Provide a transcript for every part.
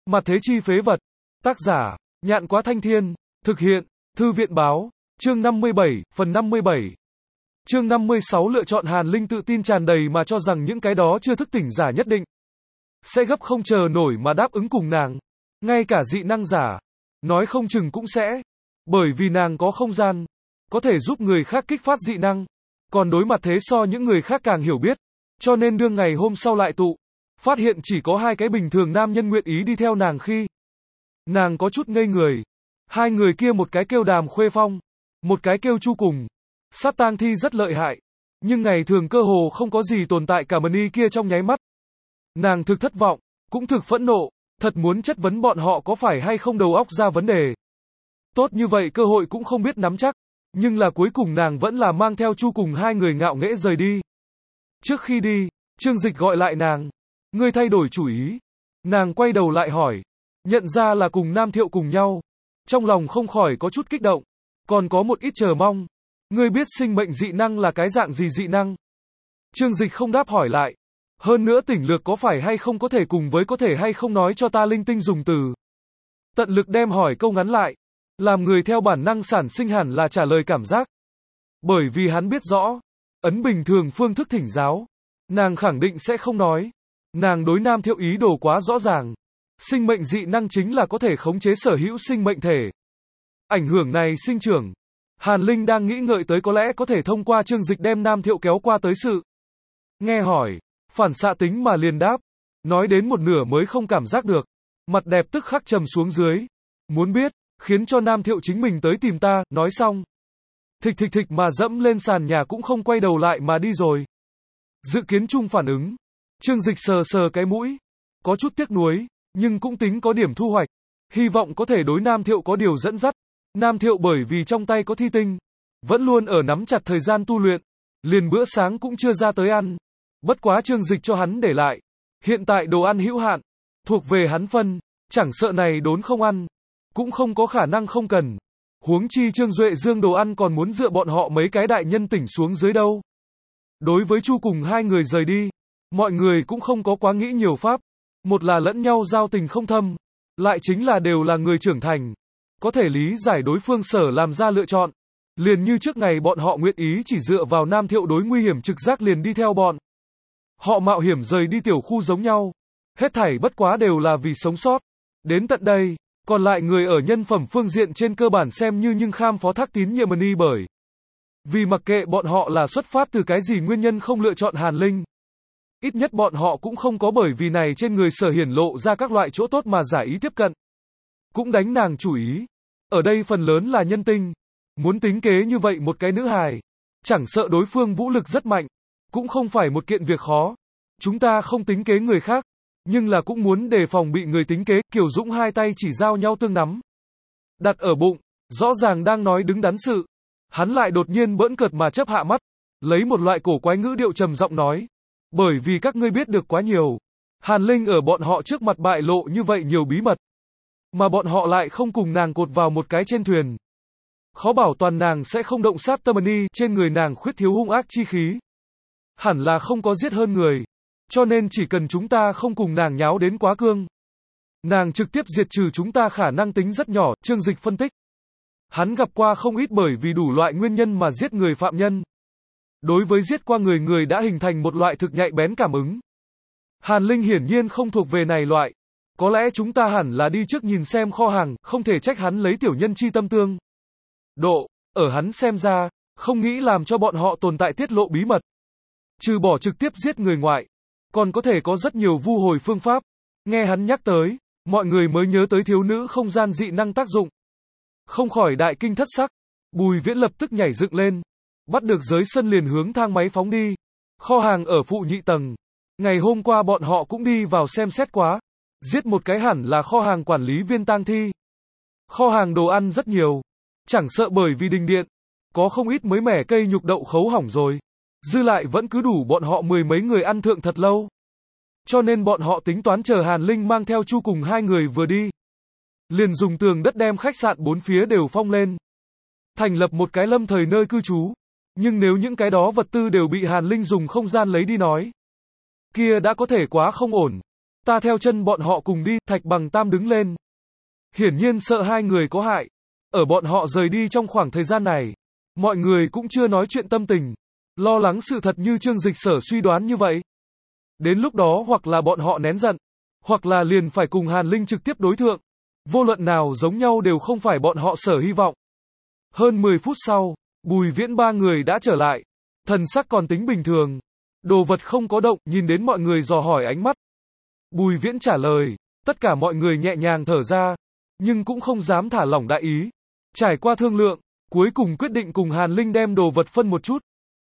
Mặt thế chi phế vật. Tác giả, Nhạn Quá Thanh Thiên. Thực hiện, Thư viện Báo. Chương 57, phần 57. Chương 56 lựa chọn Hàn Linh tự tin tràn đầy mà cho rằng những cái đó chưa thức tỉnh giả nhất định sẽ gấp không chờ nổi mà đáp ứng cùng nàng. Ngay cả dị năng giả, nói không chừng cũng sẽ. Bởi vì nàng có không gian, có thể giúp người khác kích phát dị năng. Còn đối mặt thế so những người khác càng hiểu biết. Cho nên đương ngày hôm sau lại tụ, phát hiện chỉ có hai cái bình thường nam nhân nguyện ý đi theo nàng khi nàng có chút ngây người. Hai người kia một cái kêu Đàm Khuê Phong, một cái kêu Chu Cùng. Sát tang thi rất lợi hại, nhưng ngày thường cơ hồ không có gì tồn tại cả mần y kia trong nháy mắt. Nàng thực thất vọng, cũng thực phẫn nộ, thật muốn chất vấn bọn họ có phải hay không đầu óc ra vấn đề. Tốt như vậy cơ hội cũng không biết nắm chắc, nhưng là cuối cùng nàng vẫn là mang theo Chu Cùng hai người ngạo nghễ rời đi. Trước khi đi, Trương Dịch gọi lại nàng. Ngươi thay đổi chủ ý. Nàng quay đầu lại hỏi. Nhận ra là cùng Nam Thiệu cùng nhau. Trong lòng không khỏi có chút kích động. Còn có một ít chờ mong. Ngươi biết sinh mệnh dị năng là cái dạng gì dị năng? Trương Dịch không đáp hỏi lại. Hơn nữa tỉnh lược có phải hay không có thể cùng với có thể hay không nói cho ta linh tinh dùng từ. Tận lực đem hỏi câu ngắn lại. Làm người theo bản năng sản sinh hẳn là trả lời cảm giác. Bởi vì hắn biết rõ. Ấn bình thường phương thức thỉnh giáo. Nàng khẳng định sẽ không nói. Nàng đối Nam Thiệu ý đồ quá rõ ràng. Sinh mệnh dị năng chính là có thể khống chế sở hữu sinh mệnh thể. Ảnh hưởng này sinh trưởng. Hàn Linh đang nghĩ ngợi tới có lẽ có thể thông qua Trương Dịch đem Nam Thiệu kéo qua tới sự. Nghe hỏi, phản xạ tính mà liền đáp. Nói đến một nửa mới không cảm giác được. Mặt đẹp tức khắc trầm xuống dưới. Muốn biết, khiến cho Nam Thiệu chính mình tới tìm ta, nói xong. Thịch thịch thịch mà dẫm lên sàn nhà cũng không quay đầu lại mà đi rồi. Dự kiến chung phản ứng. Trương Dịch sờ sờ cái mũi. Có chút tiếc nuối, nhưng cũng tính có điểm thu hoạch. Hy vọng có thể đối Nam Thiệu có điều dẫn dắt. Nam Thiệu bởi vì trong tay có thi tinh. Vẫn luôn ở nắm chặt thời gian tu luyện. Liền bữa sáng cũng chưa ra tới ăn. Bất quá Trương Dịch cho hắn để lại. Hiện tại đồ ăn hữu hạn. Thuộc về hắn phân. Chẳng sợ này đốn không ăn. Cũng không có khả năng không cần. Huống chi Trương Duệ Dương đồ ăn còn muốn dựa bọn họ mấy cái đại nhân tỉnh xuống dưới đâu. Đối với Chu Cùng hai người rời đi. Mọi người cũng không có quá nghĩ nhiều pháp. Một là lẫn nhau giao tình không thâm. Lại chính là đều là người trưởng thành. Có thể lý giải đối phương sở làm ra lựa chọn. Liền như trước ngày bọn họ nguyện ý chỉ dựa vào Nam Thiệu đối nguy hiểm trực giác liền đi theo bọn. Họ mạo hiểm rời đi tiểu khu giống nhau. Hết thảy bất quá đều là vì sống sót. Đến tận đây, còn lại người ở nhân phẩm phương diện trên cơ bản xem như nhưng kham phó thác tín nhiệm y bởi. Vì mặc kệ bọn họ là xuất phát từ cái gì nguyên nhân không lựa chọn Hàn Linh. Ít nhất bọn họ cũng không có bởi vì này trên người sở hiển lộ ra các loại chỗ tốt mà giả ý tiếp cận. Cũng đánh nàng chủ ý. Ở đây phần lớn là nhân tinh. Muốn tính kế như vậy một cái nữ hài. Chẳng sợ đối phương vũ lực rất mạnh. Cũng không phải một kiện việc khó. Chúng ta không tính kế người khác. Nhưng là cũng muốn đề phòng bị người tính kế. Kiều Dũng hai tay chỉ giao nhau tương nắm. Đặt ở bụng. Rõ ràng đang nói đứng đắn sự. Hắn lại đột nhiên bỡn cợt mà chớp hạ mắt. Lấy một loại cổ quái ngữ điệu trầm giọng nói. Bởi vì các ngươi biết được quá nhiều. Hàn Linh ở bọn họ trước mặt bại lộ như vậy nhiều bí mật. Mà bọn họ lại không cùng nàng cột vào một cái trên thuyền. Khó bảo toàn nàng sẽ không động sát tâm y trên người nàng khuyết thiếu hung ác chi khí. Hẳn là không có giết hơn người. Cho nên chỉ cần chúng ta không cùng nàng nháo đến quá cương. Nàng trực tiếp diệt trừ chúng ta khả năng tính rất nhỏ, Trương Dịch phân tích. Hắn gặp qua không ít bởi vì đủ loại nguyên nhân mà giết người phạm nhân. Đối với giết qua người đã hình thành một loại thực nhạy bén cảm ứng. Hàn Linh hiển nhiên không thuộc về này loại. Có lẽ chúng ta hẳn là đi trước nhìn xem kho hàng, không thể trách hắn lấy tiểu nhân chi tâm tương. Độ, ở hắn xem ra, không nghĩ làm cho bọn họ tồn tại tiết lộ bí mật. Trừ bỏ trực tiếp giết người ngoại, còn có thể có rất nhiều vu hồi phương pháp. Nghe hắn nhắc tới, mọi người mới nhớ tới thiếu nữ không gian dị năng tác dụng. Không khỏi đại kinh thất sắc, Bùi Viễn lập tức nhảy dựng lên. Bắt được giới sân liền hướng thang máy phóng đi. Kho hàng ở phụ nhị tầng. Ngày hôm qua bọn họ cũng đi vào xem xét quá. Giết một cái hẳn là kho hàng quản lý viên tang thi. Kho hàng đồ ăn rất nhiều. Chẳng sợ bởi vì đình điện. Có không ít mới mẻ cây nhục đậu khấu hỏng rồi. Dư lại vẫn cứ đủ bọn họ mười mấy người ăn thượng thật lâu. Cho nên bọn họ tính toán chờ Hàn Linh mang theo Chu Cùng hai người vừa đi. Liền dùng tường đất đem khách sạn bốn phía đều phong lên. Thành lập một cái lâm thời nơi cư trú. Nhưng nếu những cái đó vật tư đều bị Hàn Linh dùng không gian lấy đi nói. Kia đã có thể quá không ổn. Ta theo chân bọn họ cùng đi, Thạch Bằng Tam đứng lên. Hiển nhiên sợ hai người có hại. Ở bọn họ rời đi trong khoảng thời gian này, mọi người cũng chưa nói chuyện tâm tình, lo lắng sự thật như Trương Dịch Sở suy đoán như vậy. Đến lúc đó hoặc là bọn họ nén giận, hoặc là liền phải cùng Hàn Linh trực tiếp đối thượng. Vô luận nào giống nhau đều không phải bọn họ sở hy vọng. Hơn 10 phút sau, Bùi Viễn ba người đã trở lại. Thần sắc còn tính bình thường. Đồ vật không có động, nhìn đến mọi người dò hỏi ánh mắt. Bùi Viễn trả lời, tất cả mọi người nhẹ nhàng thở ra, nhưng cũng không dám thả lỏng đại ý. Trải qua thương lượng, cuối cùng quyết định cùng Hàn Linh đem đồ vật phân một chút.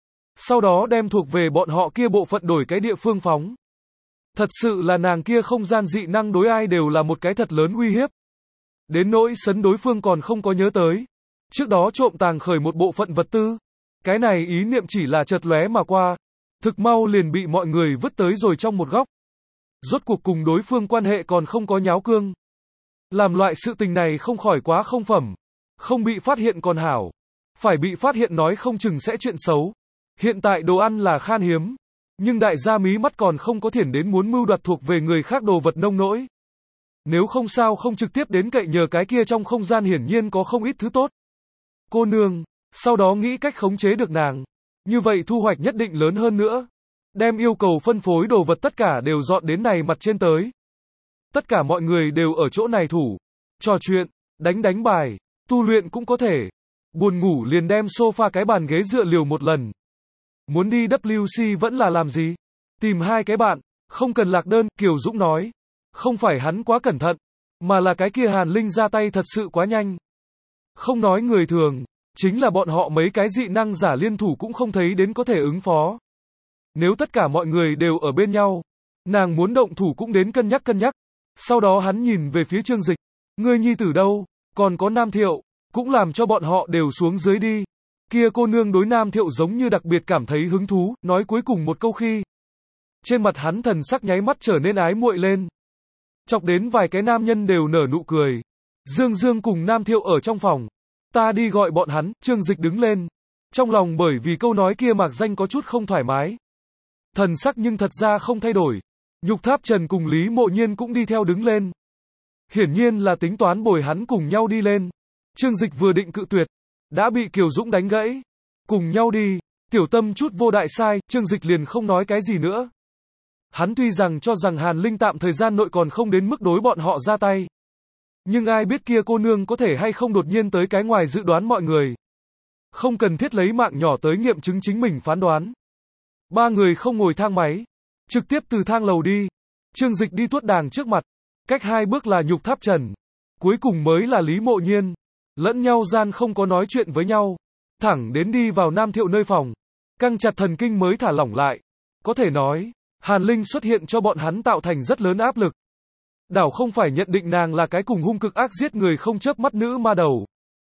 Sau đó đem thuộc về bọn họ kia bộ phận đổi cái địa phương phóng. Thật sự là nàng kia không gian dị năng đối ai đều là một cái thật lớn uy hiếp. Đến nỗi sấn đối phương còn không có nhớ tới. Trước đó trộm tàng khởi một bộ phận vật tư. Cái này ý niệm chỉ là chợt lóe mà qua. Thực mau liền bị mọi người vứt tới rồi trong một góc. Rốt cuộc cùng đối phương quan hệ còn không có nháo cương. Làm loại sự tình này không khỏi quá không phẩm. Không bị phát hiện còn hảo. Phải bị phát hiện nói không chừng sẽ chuyện xấu. Hiện tại đồ ăn là khan hiếm. Nhưng đại gia mí mắt còn không có thiển đến muốn mưu đoạt thuộc về người khác đồ vật nông nỗi. Nếu không sao không trực tiếp đến cậy nhờ cái kia trong không gian hiển nhiên có không ít thứ tốt. Cô nương, sau đó nghĩ cách khống chế được nàng. Như vậy thu hoạch nhất định lớn hơn nữa. Đem yêu cầu phân phối đồ vật tất cả đều dọn đến này mặt trên tới. Tất cả mọi người đều ở chỗ này thủ. Trò chuyện, đánh bài, tu luyện cũng có thể. Buồn ngủ liền đem sofa cái bàn ghế dựa liều một lần. Muốn đi WC vẫn là làm gì? Tìm hai cái bạn, không cần lạc đơn, Kiều Dũng nói. Không phải hắn quá cẩn thận, mà là cái kia Hàn Linh ra tay thật sự quá nhanh. Không nói người thường, chính là bọn họ mấy cái dị năng giả liên thủ cũng không thấy đến có thể ứng phó. Nếu tất cả mọi người đều ở bên nhau, nàng muốn động thủ cũng đến cân nhắc. Sau đó hắn nhìn về phía Trương Dịch. Ngươi nhi tử đâu? Còn có Nam Thiệu, cũng làm cho bọn họ đều xuống dưới đi. Kia cô nương đối Nam Thiệu giống như đặc biệt cảm thấy hứng thú, nói cuối cùng một câu khi. Trên mặt hắn thần sắc nháy mắt trở nên ái muội lên. Chọc đến vài cái nam nhân đều nở nụ cười. Dương cùng Nam Thiệu ở trong phòng. Ta đi gọi bọn hắn, Trương Dịch đứng lên. Trong lòng bởi vì câu nói kia mạc danh có chút không thoải mái. Thần sắc nhưng thật ra không thay đổi. Nhục Tháp Trần cùng Lý Mộ Nhiên cũng đi theo đứng lên. Hiển nhiên là tính toán bồi hắn cùng nhau đi lên. Trương Dịch vừa định cự tuyệt, đã bị Kiều Dũng đánh gãy. Cùng nhau đi, tiểu tâm chút vô đại sai, Trương Dịch liền không nói cái gì nữa. Hắn tuy rằng cho rằng Hàn Linh tạm thời gian nội còn không đến mức đối bọn họ ra tay. Nhưng ai biết kia cô nương có thể hay không đột nhiên tới cái ngoài dự đoán mọi người. Không cần thiết lấy mạng nhỏ tới nghiệm chứng chính mình phán đoán. Ba người không ngồi thang máy, trực tiếp từ thang lầu đi. Trương Dịch đi tuốt đàng trước mặt, cách 2 bước là Nhục Tháp Trần, cuối cùng mới là Lý Mộ Nhiên. Lẫn nhau gian không có nói chuyện với nhau, thẳng đến đi vào Nam Thiệu nơi phòng, căng chặt thần kinh mới thả lỏng lại. Có thể nói, Hàn Linh xuất hiện cho bọn hắn tạo thành rất lớn áp lực. Đảo không phải nhận định nàng là cái cùng hung cực ác giết người không chớp mắt nữ ma đầu,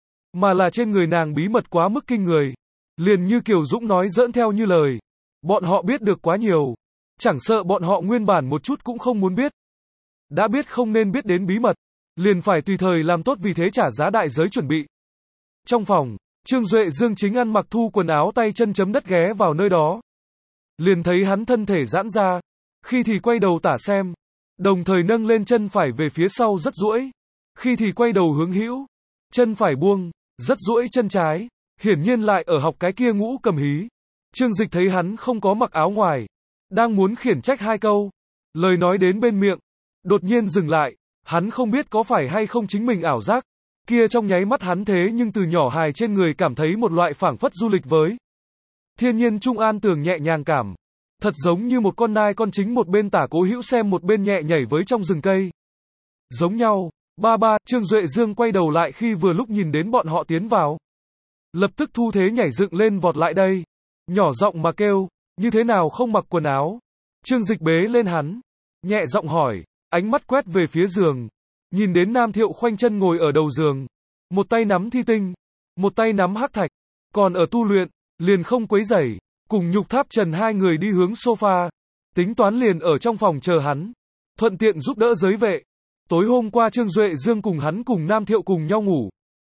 mà là trên người nàng bí mật quá mức kinh người. Liền như Kiều Dũng nói giỡn theo như lời, bọn họ biết được quá nhiều, chẳng sợ bọn họ nguyên bản một chút cũng không muốn biết. Đã biết không nên biết đến bí mật, liền phải tùy thời làm tốt vì thế trả giá đại giới chuẩn bị. Trong phòng, Trương Duệ Dương chính ăn mặc thu quần áo tay chân chấm đất ghé vào nơi đó. Liền thấy hắn thân thể giãn ra, khi thì quay đầu tả xem, đồng thời nâng lên chân phải về phía sau rất duỗi, khi thì quay đầu hướng hữu, chân phải buông, rất duỗi chân trái, hiển nhiên lại ở học cái kia ngũ cầm hí. Trương Dịch thấy hắn không có mặc áo ngoài, đang muốn khiển trách 2 câu, lời nói đến bên miệng, đột nhiên dừng lại, hắn không biết có phải hay không chính mình ảo giác, kia trong nháy mắt hắn thế nhưng từ nhỏ hài trên người cảm thấy một loại phảng phất du lịch với thiên nhiên trung an tường nhẹ nhàng cảm, thật giống như một con nai con chính một bên tả Cố Hữu xem một bên nhẹ nhảy với trong rừng cây. Giống nhau, ba, Trương Duệ Dương quay đầu lại khi vừa lúc nhìn đến bọn họ tiến vào. Lập tức thu thế nhảy dựng lên vọt lại đây, nhỏ giọng mà kêu, như thế nào không mặc quần áo. Trương Dịch bế lên hắn, nhẹ giọng hỏi, ánh mắt quét về phía giường, nhìn đến Nam Thiệu khoanh chân ngồi ở đầu giường, một tay nắm thi tinh, một tay nắm hắc thạch, còn ở tu luyện, liền không quấy rầy, cùng Nhục Tháp Trần 2 người đi hướng sofa, tính toán liền ở trong phòng chờ hắn, thuận tiện giúp đỡ giới vệ. Tối hôm qua Trương Duệ Dương cùng hắn cùng Nam Thiệu cùng nhau ngủ.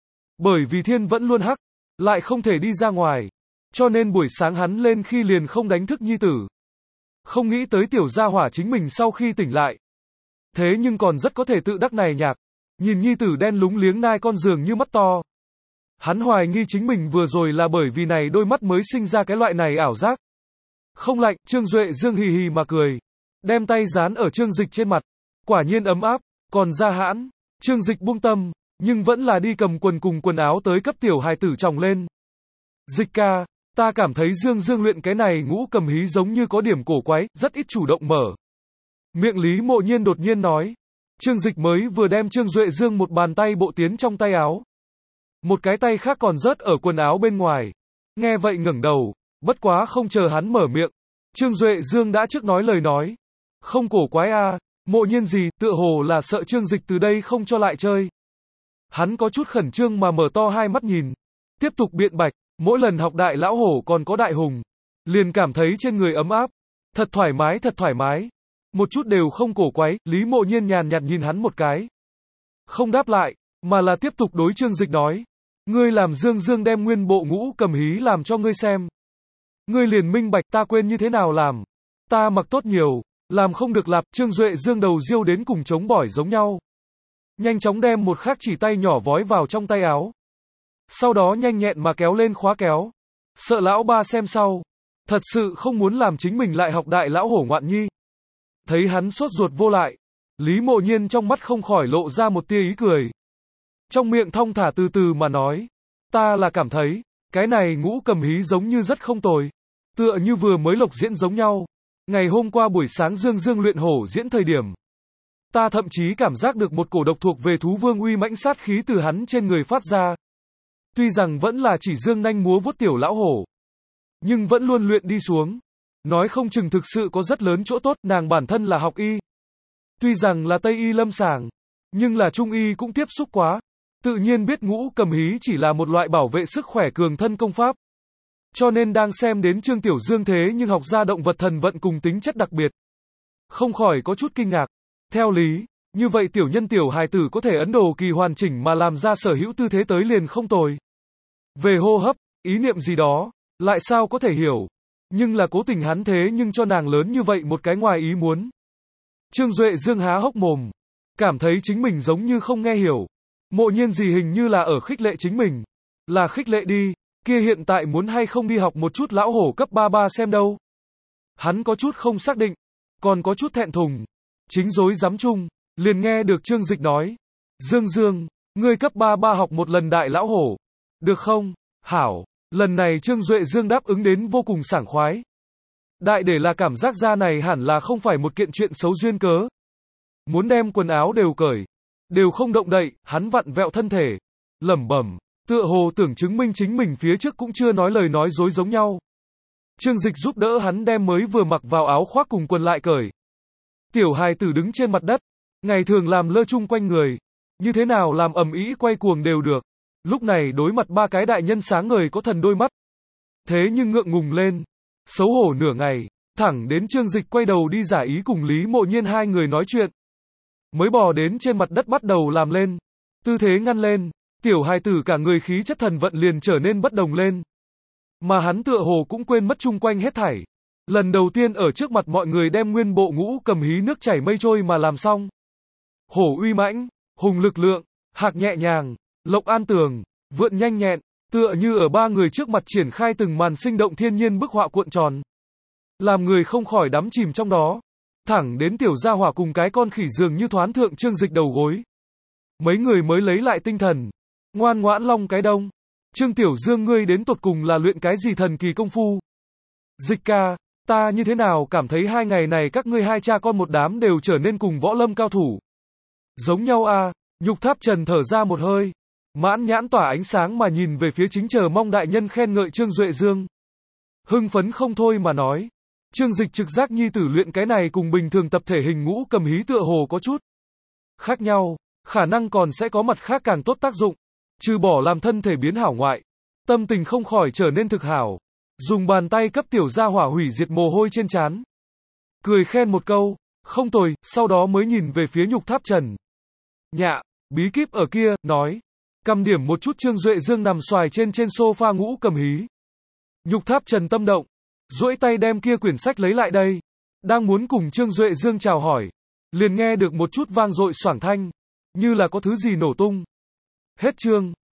Bởi vì thiên vẫn luôn hắc, lại không thể đi ra ngoài, cho nên buổi sáng hắn lên khi liền không đánh thức nhi tử. Không nghĩ tới tiểu gia hỏa chính mình sau khi tỉnh lại, thế nhưng còn rất có thể tự đắc này nhạc. Nhìn nhi tử đen lúng liếng nai con giường như mắt to. Hắn hoài nghi chính mình vừa rồi là bởi vì này đôi mắt mới sinh ra cái loại này ảo giác. Không lạnh, Trương Duệ Dương hì hì mà cười. Đem tay dán ở Trương Dịch trên mặt. Quả nhiên ấm áp, còn ra hãn. Trương Dịch buông tâm, nhưng vẫn là đi cầm quần cùng quần áo tới cấp tiểu hài tử tròng lên. Dịch ca, ta cảm thấy Dương Dương luyện cái này ngũ cầm hí giống như có điểm cổ quái, rất ít chủ động mở. Miệng Lý Mộ Nhiên đột nhiên nói. Trương Dịch mới vừa đem Trương Duệ Dương một bàn tay bộ tiến trong tay áo. Một cái tay khác còn rớt ở quần áo bên ngoài. Nghe vậy ngẩng đầu, bất quá không chờ hắn mở miệng. Trương Duệ Dương đã trước nói lời nói. Không cổ quái a, Mộ Nhiên gì, tựa hồ là sợ Trương Dịch từ đây không cho lại chơi. Hắn có chút khẩn trương mà mở to hai mắt nhìn. Tiếp tục biện bạch, mỗi lần học đại lão hổ còn có đại hùng. Liền cảm thấy trên người ấm áp. Thật thoải mái, thật thoải mái. Một chút đều không cổ quái, Lý Mộ Nhiên nhàn nhạt nhìn hắn một cái. Không đáp lại, mà là tiếp tục đối Trương Dịch nói. Ngươi làm Dương Dương đem nguyên bộ ngũ cầm hí làm cho ngươi xem. Ngươi liền minh bạch ta quên như thế nào làm. Ta mặc tốt nhiều, làm không được lạp, Trương Duệ Dương đầu riêu đến cùng chống bỏi giống nhau. Nhanh chóng đem một khắc chỉ tay nhỏ vói vào trong tay áo. Sau đó nhanh nhẹn mà kéo lên khóa kéo. Sợ lão ba xem sau. Thật sự không muốn làm chính mình lại học đại lão hổ ngoạn nhi. Thấy hắn sốt ruột vô lại. Lý Mộ Nhiên trong mắt không khỏi lộ ra một tia ý cười. Trong miệng thong thả từ từ mà nói. Ta là cảm thấy, cái này ngũ cầm hí giống như rất không tồi. Tựa như vừa mới lộc diễn giống nhau. Ngày hôm qua buổi sáng Dương Dương luyện hổ diễn thời điểm. Ta thậm chí cảm giác được một cổ độc thuộc về thú vương uy mãnh sát khí từ hắn trên người phát ra. Tuy rằng vẫn là chỉ dương nanh múa vuốt tiểu lão hổ. Nhưng vẫn luôn luyện đi xuống. Nói không chừng thực sự có rất lớn chỗ tốt, nàng bản thân là học y. Tuy rằng là Tây y lâm sàng, nhưng là Trung y cũng tiếp xúc quá. Tự nhiên biết ngũ cầm hí chỉ là một loại bảo vệ sức khỏe cường thân công pháp. Cho nên đang xem đến Trương Tiểu Dương thế nhưng học ra động vật thần vận cùng tính chất đặc biệt. Không khỏi có chút kinh ngạc. Theo lý, như vậy tiểu nhân tiểu hài tử có thể ấn đồ kỳ hoàn chỉnh mà làm ra sở hữu tư thế tới liền không tồi. Về hô hấp, ý niệm gì đó, lại sao có thể hiểu. Nhưng là cố tình hắn thế nhưng cho nàng lớn như vậy một cái ngoài ý muốn. Trương Duệ Dương há hốc mồm. Cảm thấy chính mình giống như không nghe hiểu. Mộ Nhiên gì hình như là ở khích lệ chính mình. Là khích lệ đi, kia hiện tại muốn hay không đi học một chút lão hổ cấp 33 xem đâu. Hắn có chút không xác định, còn có chút thẹn thùng. Chính dối dám chung, liền nghe được Trương Dịch nói. Dương Dương, ngươi cấp 33 học một lần đại lão hổ. Được không? Hảo. Lần này Trương Duệ Dương đáp ứng đến vô cùng sảng khoái. Đại để là cảm giác ra này hẳn là không phải một kiện chuyện xấu duyên cớ. Muốn đem quần áo đều cởi. Đều không động đậy, hắn vặn vẹo thân thể. Lẩm bẩm, tựa hồ tưởng chứng minh chính mình phía trước cũng chưa nói lời nói dối giống nhau. Trương Dịch giúp đỡ hắn đem mới vừa mặc vào áo khoác cùng quần lại cởi. Tiểu hài tử đứng trên mặt đất. Ngày thường làm lơ chung quanh người. Như thế nào làm ầm ĩ quay cuồng đều được. Lúc này đối mặt ba cái đại nhân sáng ngời có thần đôi mắt. Thế nhưng ngượng ngùng lên. Xấu hổ nửa ngày. Thẳng đến Trương Dịch quay đầu đi giả ý cùng Lý Mộ Nhiên hai người nói chuyện. Mới bò đến trên mặt đất bắt đầu làm lên. Tư thế ngăn lên. Tiểu hài tử cả người khí chất thần vận liền trở nên bất đồng lên. Mà hắn tựa hồ cũng quên mất chung quanh hết thảy. Lần đầu tiên ở trước mặt mọi người đem nguyên bộ ngũ cầm hí nước chảy mây trôi mà làm xong. Hổ uy mãnh, hùng lực lượng, hạc nhẹ nhàng, lộc an tường, vượn nhanh nhẹn, tựa như ở ba người trước mặt triển khai từng màn sinh động thiên nhiên bức họa cuộn tròn. Làm người không khỏi đắm chìm trong đó. Thẳng đến tiểu gia hỏa cùng cái con khỉ dường như thoán thượng Trương Dịch đầu gối. Mấy người mới lấy lại tinh thần. Ngoan ngoãn long cái đông. Trương Tiểu Dương ngươi đến tột cùng là luyện cái gì thần kỳ công phu? Dịch ca, ta như thế nào cảm thấy hai ngày này các ngươi hai cha con một đám đều trở nên cùng võ lâm cao thủ. Giống nhau a, Nhục Tháp Trần thở ra một hơi. Mãn nhãn tỏa ánh sáng mà nhìn về phía chính chờ mong đại nhân khen ngợi Trương Duệ Dương. Hưng phấn không thôi mà nói. Trương Dịch trực giác nhi tử luyện cái này cùng bình thường tập thể hình ngũ cầm hí tựa hồ có chút khác nhau, khả năng còn sẽ có mặt khác càng tốt tác dụng. Trừ bỏ làm thân thể biến hảo ngoại, tâm tình không khỏi trở nên thực hảo. Dùng bàn tay cấp tiểu gia hỏa hủy diệt mồ hôi trên trán. Cười khen một câu, không tồi, sau đó mới nhìn về phía Nhục Tháp Trần. Nhạ, bí kíp ở kia, nói. Cầm điểm một chút Trương Duệ Dương nằm xoài trên sofa ngũ cầm hí. Nhục Tháp Trần tâm động, duỗi tay đem kia quyển sách lấy lại đây. Đang muốn cùng Trương Duệ Dương chào hỏi. Liền nghe được một chút vang dội xoảng thanh, như là có thứ gì nổ tung. Hết chương.